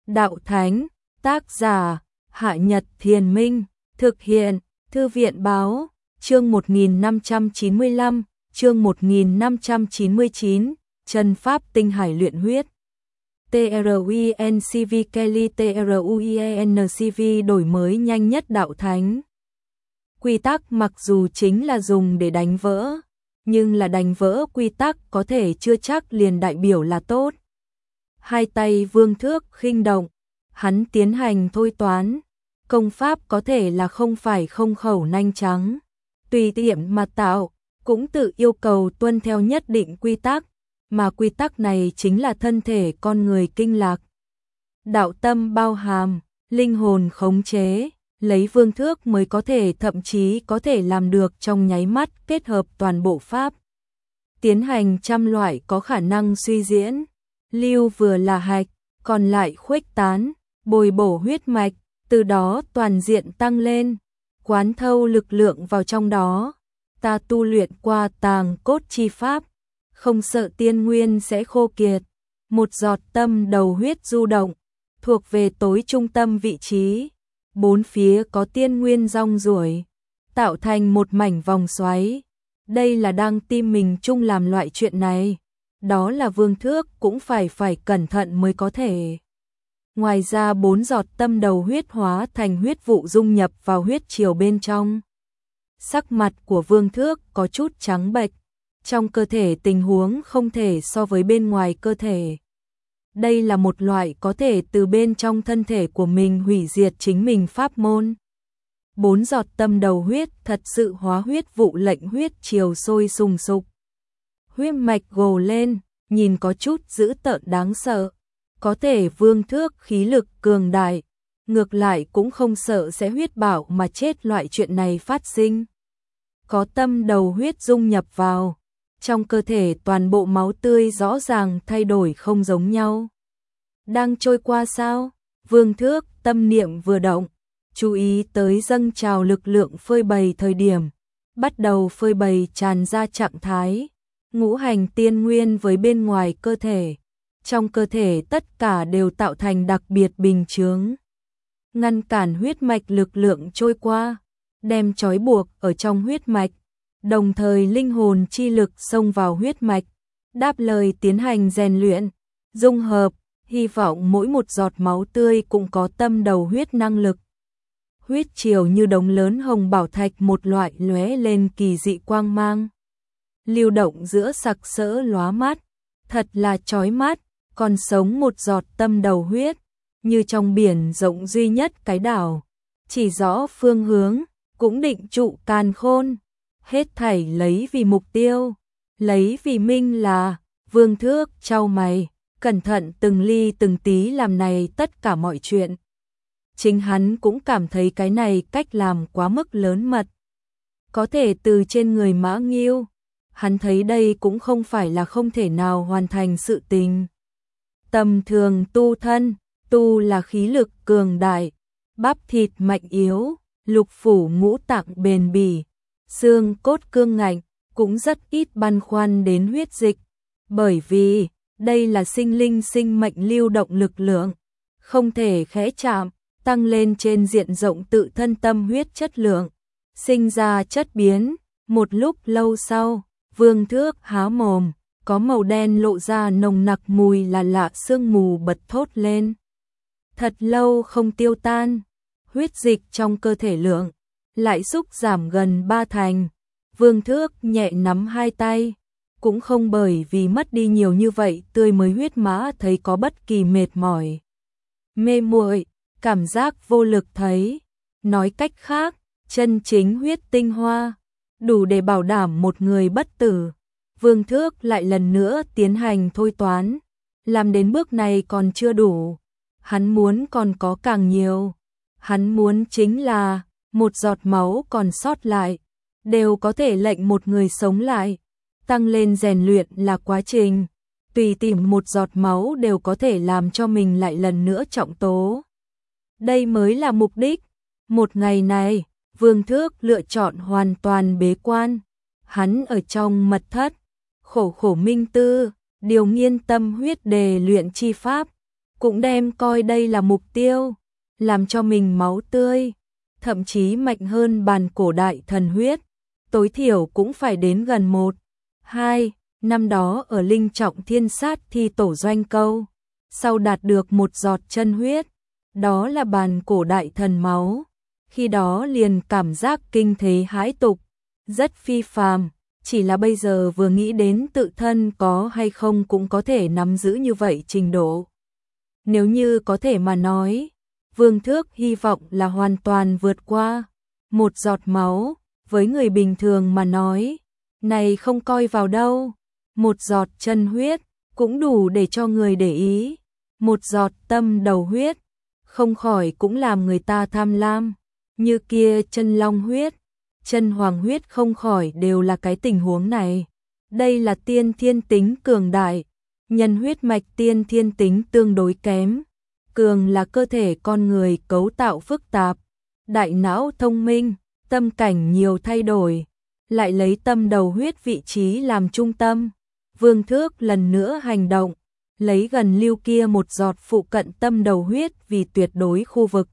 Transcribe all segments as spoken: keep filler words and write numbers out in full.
Đạo Thánh, tác giả, Hạ Nhật Thiền Minh, thực hiện, Thư viện Báo, chương một nghìn năm trăm chín mươi lăm, chương một nghìn năm trăm chín mươi chín, Chân Pháp Tinh Hải Luyện Huyết. TRUINCV Kelly TRUIENCV đổi mới nhanh nhất Đạo Thánh. Quy tắc mặc dù chính là dùng để đánh vỡ, nhưng là đánh vỡ quy tắc có thể chưa chắc liền đại biểu là tốt. Hai tay Vương Thước khinh động, hắn tiến hành thôi toán, công pháp có thể là không phải không khẩu nanh trắng, tùy tiện mà tạo, cũng tự yêu cầu tuân theo nhất định quy tắc, mà quy tắc này chính là thân thể con người kinh lạc. Đạo tâm bao hàm, linh hồn khống chế, lấy Vương Thước mới có thể thậm chí có thể làm được trong nháy mắt kết hợp toàn bộ pháp. Tiến hành trăm loại có khả năng suy diễn, lưu vừa là hạch, còn lại khuếch tán, bồi bổ huyết mạch, từ đó toàn diện tăng lên, quán thâu lực lượng vào trong đó. Ta tu luyện qua tàng cốt chi pháp, không sợ tiên nguyên sẽ khô kiệt, một giọt tâm đầu huyết du động, thuộc về tối trung tâm vị trí, bốn phía có tiên nguyên rong ruổi, tạo thành một mảnh vòng xoáy. Đây là đang tim mình chung làm loại chuyện này, đó là Vương Thước cũng phải phải cẩn thận mới có thể. Ngoài ra bốn giọt tâm đầu huyết hóa thành huyết vụ dung nhập vào huyết triều bên trong. Sắc mặt của Vương Thước có chút trắng bệch, trong cơ thể tình huống không thể so với bên ngoài cơ thể. Đây là một loại có thể từ bên trong thân thể của mình hủy diệt chính mình pháp môn. Bốn giọt tâm đầu huyết thật sự hóa huyết vụ lệnh huyết triều sôi sùng sục. Huyết mạch gồ lên, nhìn có chút dữ tợn đáng sợ. Có thể Vương Thước khí lực cường đại, ngược lại cũng không sợ sẽ huyết bảo mà chết loại chuyện này phát sinh. Có tâm đầu huyết dung nhập vào, trong cơ thể toàn bộ máu tươi rõ ràng thay đổi không giống nhau. Đang trôi qua sao? Vương Thước tâm niệm vừa động, chú ý tới dâng trào lực lượng phơi bày thời điểm, bắt đầu phơi bày tràn ra trạng thái, ngũ hành tiên nguyên với bên ngoài cơ thể. Trong cơ thể tất cả đều tạo thành đặc biệt bình chướng, ngăn cản huyết mạch lực lượng trôi qua, đem trói buộc ở trong huyết mạch, đồng thời linh hồn chi lực xông vào huyết mạch, đáp lời tiến hành rèn luyện, dung hợp, hy vọng mỗi một giọt máu tươi cũng có tâm đầu huyết năng lực. Huyết triều như đống lớn hồng bảo thạch một loại lóe lên kỳ dị quang mang, lưu động giữa sặc sỡ lóa mắt, thật là chói mắt. Còn sống một giọt tâm đầu huyết, như trong biển rộng duy nhất cái đảo, chỉ rõ phương hướng, cũng định trụ càn khôn, hết thảy lấy vì mục tiêu, lấy vì minh là. Vương Thước chau mày, cẩn thận từng ly từng tí làm này tất cả mọi chuyện. Chính hắn cũng cảm thấy cái này cách làm quá mức lớn mật. Có thể từ trên người Mã Nghiêu, hắn thấy đây cũng không phải là không thể nào hoàn thành sự tình. Tầm thường tu thân, tu là khí lực cường đại, bắp thịt mạnh yếu, lục phủ ngũ tạng bền bỉ, xương cốt cương ngạnh, cũng rất ít băn khoăn đến huyết dịch, bởi vì đây là sinh linh sinh mệnh lưu động lực lượng, không thể khẽ chạm, tăng lên trên diện rộng tự thân tâm huyết chất lượng, sinh ra chất biến. Một lúc lâu sau, Vương Thước há mồm, có màu đen lộ ra nồng nặc mùi là lạ, sương mù bật thốt lên. Thật lâu không tiêu tan, huyết dịch trong cơ thể lượng lại xúc giảm gần ba thành. Vương Thước nhẹ nắm hai tay, cũng không bởi vì mất đi nhiều như vậy tươi mới huyết mã thấy có bất kỳ mệt mỏi, mê muội, cảm giác vô lực thấy. Nói cách khác, chân chính huyết tinh hoa, đủ để bảo đảm một người bất tử. Vương Thước lại lần nữa tiến hành thôi toán, làm đến bước này còn chưa đủ, hắn muốn còn có càng nhiều, hắn muốn chính là một giọt máu còn sót lại, đều có thể lệnh một người sống lại. Tăng lên rèn luyện là quá trình, tùy tìm một giọt máu đều có thể làm cho mình lại lần nữa trọng tố. Đây mới là mục đích. Một ngày này, Vương Thước lựa chọn hoàn toàn bế quan, hắn ở trong mật thất, khổ khổ minh tư, điều nghiên tâm huyết đề luyện chi pháp, cũng đem coi đây là mục tiêu, làm cho mình máu tươi, thậm chí mạnh hơn bàn cổ đại thần huyết, tối thiểu cũng phải đến gần một, hai, năm đó ở Linh Trọng Thiên Sát thi tổ doanh câu, sau đạt được một giọt chân huyết, đó là bàn cổ đại thần máu, khi đó liền cảm giác kinh thế hãi tục, rất phi phàm, chỉ là bây giờ vừa nghĩ đến tự thân có hay không cũng có thể nắm giữ như vậy trình độ. Nếu như có thể mà nói, Vương Thước hy vọng là hoàn toàn vượt qua một giọt máu, với người bình thường mà nói, này không coi vào đâu, một giọt chân huyết cũng đủ để cho người để ý, một giọt tâm đầu huyết, không khỏi cũng làm người ta tham lam, như kia chân long huyết, chân hoàng huyết không khỏi đều là cái tình huống này. Đây là tiên thiên tính cường đại, nhân huyết mạch tiên thiên tính tương đối kém. Cường là cơ thể con người cấu tạo phức tạp, đại não thông minh, tâm cảnh nhiều thay đổi, lại lấy tâm đầu huyết vị trí làm trung tâm. Vương Thước lần nữa hành động, lấy gần lưu kia một giọt phụ cận tâm đầu huyết vì tuyệt đối khu vực.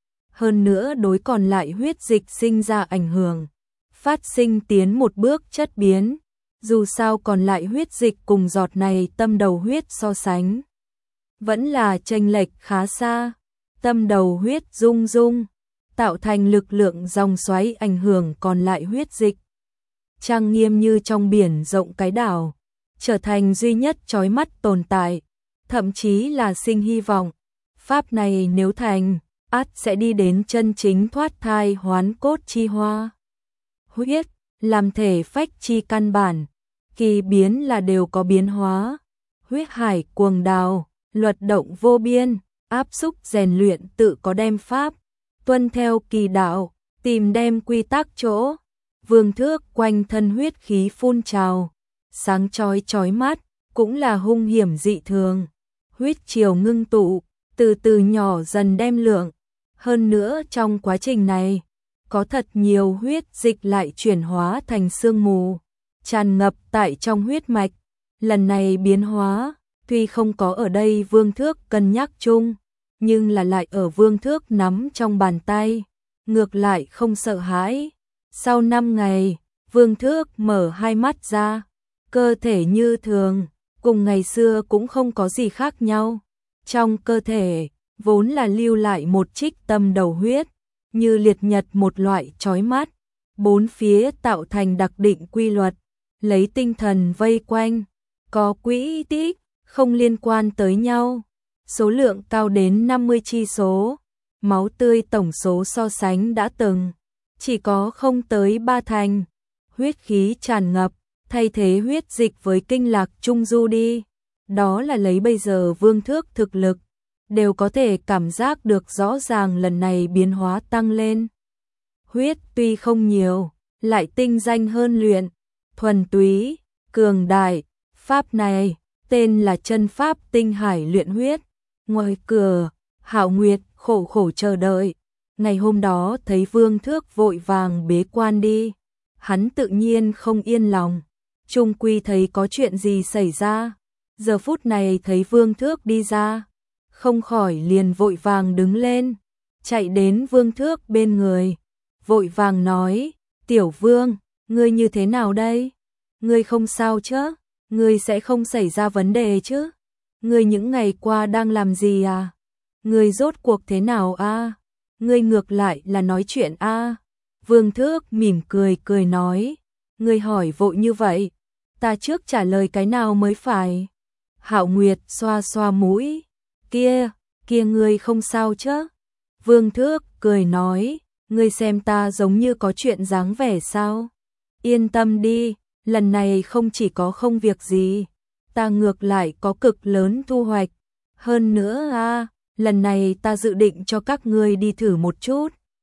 Hơn nữa đối còn lại huyết dịch sinh ra ảnh hưởng, phát sinh tiến một bước chất biến, dù sao còn lại huyết dịch cùng giọt này tâm đầu huyết so sánh. Vẫn là chênh lệch khá xa, tâm đầu huyết rung rung, tạo thành lực lượng dòng xoáy ảnh hưởng còn lại huyết dịch. Trang nghiêm như trong biển rộng cái đảo, trở thành duy nhất chói mắt tồn tại, thậm chí là sinh hy vọng. Pháp này nếu thành, ắt sẽ đi đến chân chính thoát thai hoán cốt chi hoa. Huyết, làm thể phách chi căn bản, kỳ biến là đều có biến hóa. Huyết hải cuồng đào, luật động vô biên, áp xúc rèn luyện tự có đem pháp, tuân theo kỳ đạo, tìm đem quy tắc chỗ. Vương Thước quanh thân huyết khí phun trào, sáng chói chói mắt, cũng là hung hiểm dị thường. Huyết triều ngưng tụ, từ từ nhỏ dần đem lượng. Hơn nữa trong quá trình này, có thật nhiều huyết dịch lại chuyển hóa thành sương mù, tràn ngập tại trong huyết mạch. Lần này biến hóa, tuy không có ở đây Vương Thước cân nhắc chung, nhưng là lại ở Vương Thước nắm trong bàn tay, ngược lại không sợ hãi. Sau năm ngày, Vương Thước mở hai mắt ra, cơ thể như thường, cùng ngày xưa cũng không có gì khác nhau. Trong cơ thể, vốn là lưu lại một trích tâm đầu huyết, như liệt nhật một loại chói mắt, bốn phía tạo thành đặc định quy luật, lấy tinh thần vây quanh, có quỹ tích, không liên quan tới nhau, số lượng cao đến năm mươi chi số, máu tươi tổng số so sánh đã từng, chỉ có không tới ba thành, huyết khí tràn ngập, thay thế huyết dịch với kinh lạc trung du đi, đó là lấy bây giờ Vương Thước thực lực, đều có thể cảm giác được rõ ràng lần này biến hóa tăng lên. Huyết tuy không nhiều, lại tinh danh hơn luyện, thuần túy, cường đại, pháp này, tên là chân pháp tinh hải luyện huyết. Ngoài cửa, Hạo Nguyệt khổ khổ chờ đợi, ngày hôm đó thấy Vương Thước vội vàng bế quan đi, hắn tự nhiên không yên lòng, chung quy thấy có chuyện gì xảy ra, giờ phút này thấy Vương Thước đi ra, không khỏi liền vội vàng đứng lên, chạy đến Vương Thước bên người, vội vàng nói, Tiểu Vương, ngươi như thế nào đây? Ngươi không sao chứ? Ngươi sẽ không xảy ra vấn đề chứ? Ngươi những ngày qua đang làm gì à? Ngươi rốt cuộc thế nào a? À? Ngươi ngược lại là nói chuyện a? À? Vương Thước mỉm cười cười nói, ngươi hỏi vội như vậy, ta trước trả lời cái nào mới phải? Hạo Nguyệt xoa xoa mũi, kia, kia ngươi không sao chứ? Vương Thước cười nói, ngươi xem ta giống như có chuyện dáng vẻ sao? Yên tâm đi, lần này không chỉ có không việc gì, ta ngược lại có cực lớn thu hoạch. Hơn nữa a, à, lần này ta dự định cho các ngươi đi thử một chút.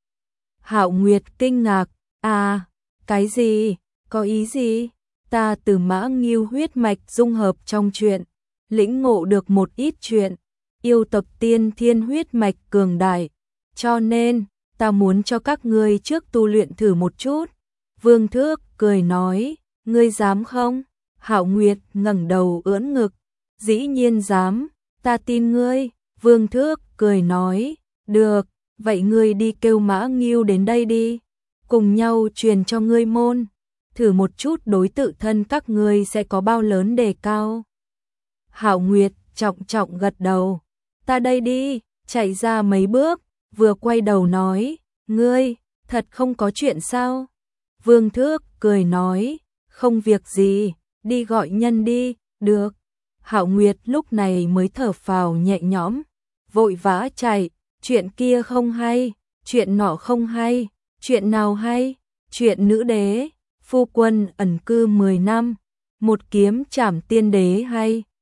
Hạo Nguyệt kinh ngạc, à, cái gì, có ý gì? Ta từ Mã Ngưu huyết mạch dung hợp trong chuyện, lĩnh ngộ được một ít chuyện, yêu tộc tiên thiên huyết mạch cường đại, cho nên, ta muốn cho các ngươi trước tu luyện thử một chút. Vương Thước cười nói, ngươi dám không? Hạo Nguyệt ngẩng đầu ưỡn ngực, dĩ nhiên dám, ta tin ngươi, Vương Thước cười nói, được, vậy ngươi đi kêu Mã Ngưu đến đây đi, cùng nhau truyền cho ngươi môn, thử một chút đối tự thân các ngươi sẽ có bao lớn đề cao. Hạo Nguyệt trọng trọng gật đầu, ta đây đi, chạy ra mấy bước, vừa quay đầu nói, ngươi, thật không có chuyện sao? Vương Thước cười nói, không việc gì, đi gọi nhân đi, được. Hạo Nguyệt lúc này mới thở phào nhẹ nhõm, vội vã chạy, chuyện kia không hay, chuyện nọ không hay, chuyện nào hay, chuyện nữ đế, phu quân ẩn cư mười năm, một kiếm trảm tiên đế hay.